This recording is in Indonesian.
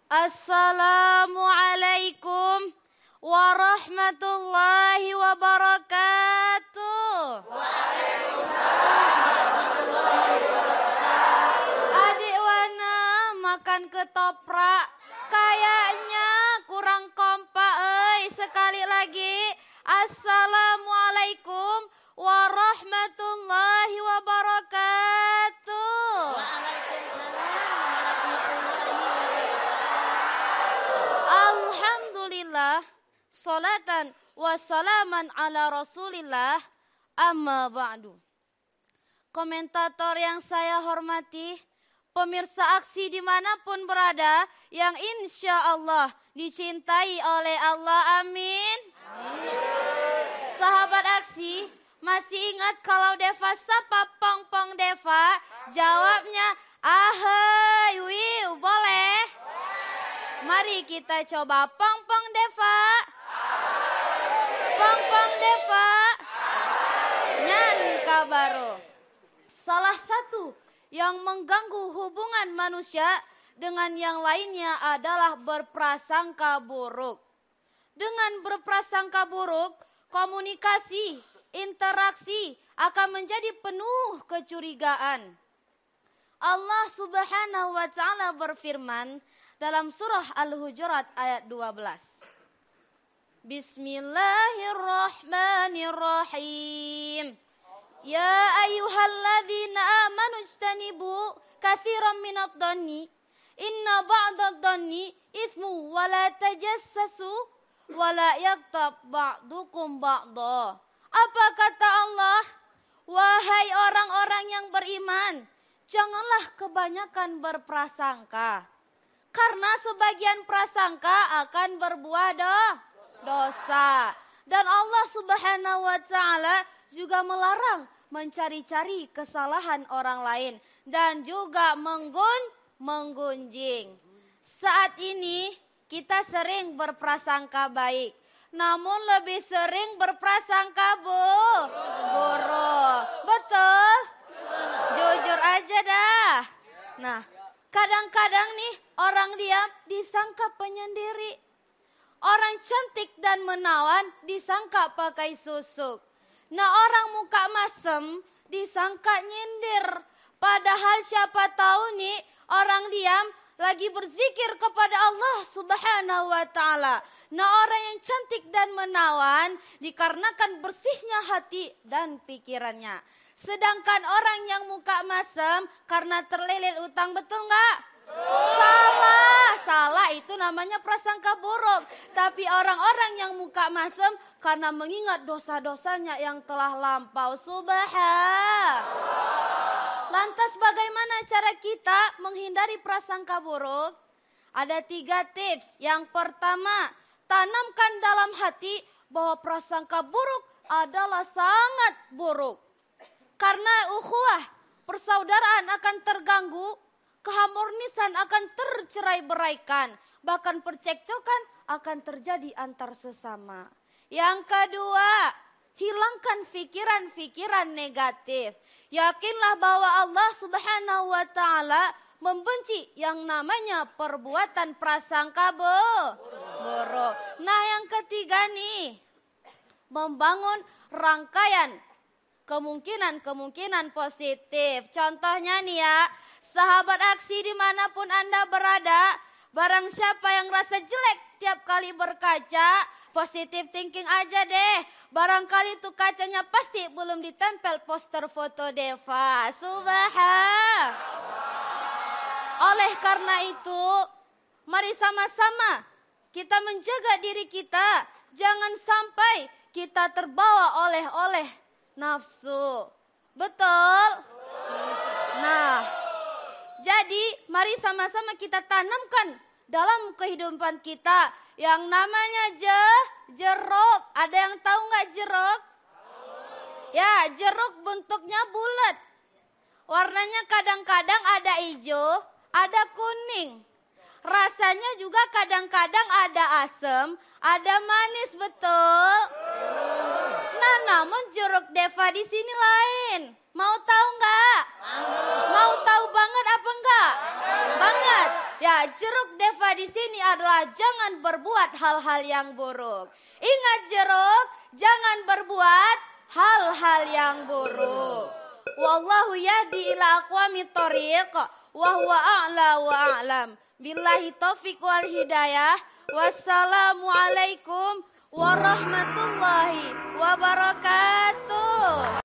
Assalamualaikum warahmatullahi wabarakatuh. Waalaikumsalam warahmatullahi wabarakatuh. Adik Wana makan ketoprak, kayaknya kurang kompak. Sekali lagi, Assalamualaikum warahmatullahi wabarakatuh. Alhamdulillah, salatan wassalaman ala rasulillah, amma ba'du. Komentator yang saya hormati, pemirsa aksi dimanapun berada, yang insya Allah dicintai oleh Allah, amin. Sahabat aksi, masih ingat kalau Deva sapa pong-pong Deva? Jawabnya, ahai, wiu, boleh? Mari kita coba pong-pong Deva. Pong-pong Deva. Nyan kabaru. Salah satu yang mengganggu hubungan manusia dengan yang lainnya adalah berprasangka buruk. Dengan berprasangka buruk, komunikasi, interaksi akan menjadi penuh kecurigaan. Allah Subhanahu wa taala berfirman dalam surah Al-Hujurat ayat 12. Bismillahirrahmanirrahim. Ya ayyuhalladzina amanu ijtanibu katsiran minadh dhanni inna ba'dadh dhanni itsmu wa la tajassasu wa la yaghtab ba'dukum ba'dha. Apa kata Allah? Wahai orang-orang yang beriman, janganlah kebanyakan berprasangka. Karena sebagian prasangka akan berbuah dosa. Dan Allah Subhanahu wa taala juga melarang mencari-cari kesalahan orang lain dan juga menggunjing. Saat ini kita sering berprasangka baik, namun lebih sering berprasangka buruk. Betul? Jujur aja dah. Nah, kadang-kadang nih orang diam disangka penyendiri. Orang cantik dan menawan disangka pakai susuk. Nah, orang muka masem disangka nyindir. Padahal siapa tahu nih orang diam lagi berzikir kepada Allah Subhanahu wa taala. Nah, orang yang cantik dan menawan dikarenakan bersihnya hati dan pikirannya. Sedangkan orang yang muka masem karena terlilit utang, betul nggak? Salah itu namanya prasangka buruk. Tapi orang-orang yang muka masem karena mengingat dosa-dosanya yang telah lampau. Lantas bagaimana cara kita menghindari prasangka buruk? Ada 3 tips. Yang pertama, tanamkan dalam hati bahwa prasangka buruk adalah sangat buruk. Karena ukhuwah, persaudaraan akan terganggu, keharmonisan akan tercerai-beraikan, bahkan percekcokan akan terjadi antar sesama. Yang kedua, hilangkan pikiran-pikiran negatif. Yakinlah bahwa Allah Subhanahu wa taala membenci yang namanya perbuatan prasangka buruk. Nah, yang ketiga nih, membangun rangkaian kemungkinan positif. Contohnya nih ya, sahabat aksi dimanapun Anda berada, barang siapa yang rasa jelek tiap kali berkaca, positive thinking aja deh. Barangkali tuh kacanya pasti belum ditempel poster foto Deva. Oleh karena itu, mari sama-sama kita menjaga diri kita. Jangan sampai kita terbawa oleh nafsu. Betul? Nah, jadi mari sama-sama kita tanamkan dalam kehidupan kita yang namanya jeruk. Ada yang tahu nggak jeruk? Ya, jeruk bentuknya bulat. Warnanya kadang-kadang ada hijau, ada kuning. Rasanya juga kadang-kadang ada asam, ada manis, betul? Nah, namun jeruk Deva di sini lain. Mau tahu nggak? Mau tahu banget apa enggak? Banget. Ya, jeruk Deva di sini adalah jangan berbuat hal-hal yang buruk. Ingat jeruk, jangan berbuat hal-hal yang buruk. Wallahu yahdi ila aqwamit thoriq wa huwa a'la wa a'lam. Billahi taufiq wal hidayah. Wassalamualaikum warahmatullahi wabarakatuh.